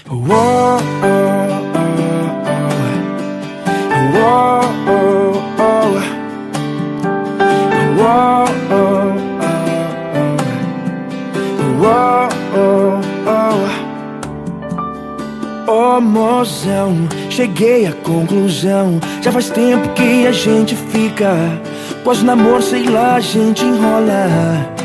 Uou, oh, oh, oh, oh, oh, oh, oh, oh, mozão, cheguei à conclusão. Já faz tempo que a gente fica, pós-namoro, sei lá, a gente enrola.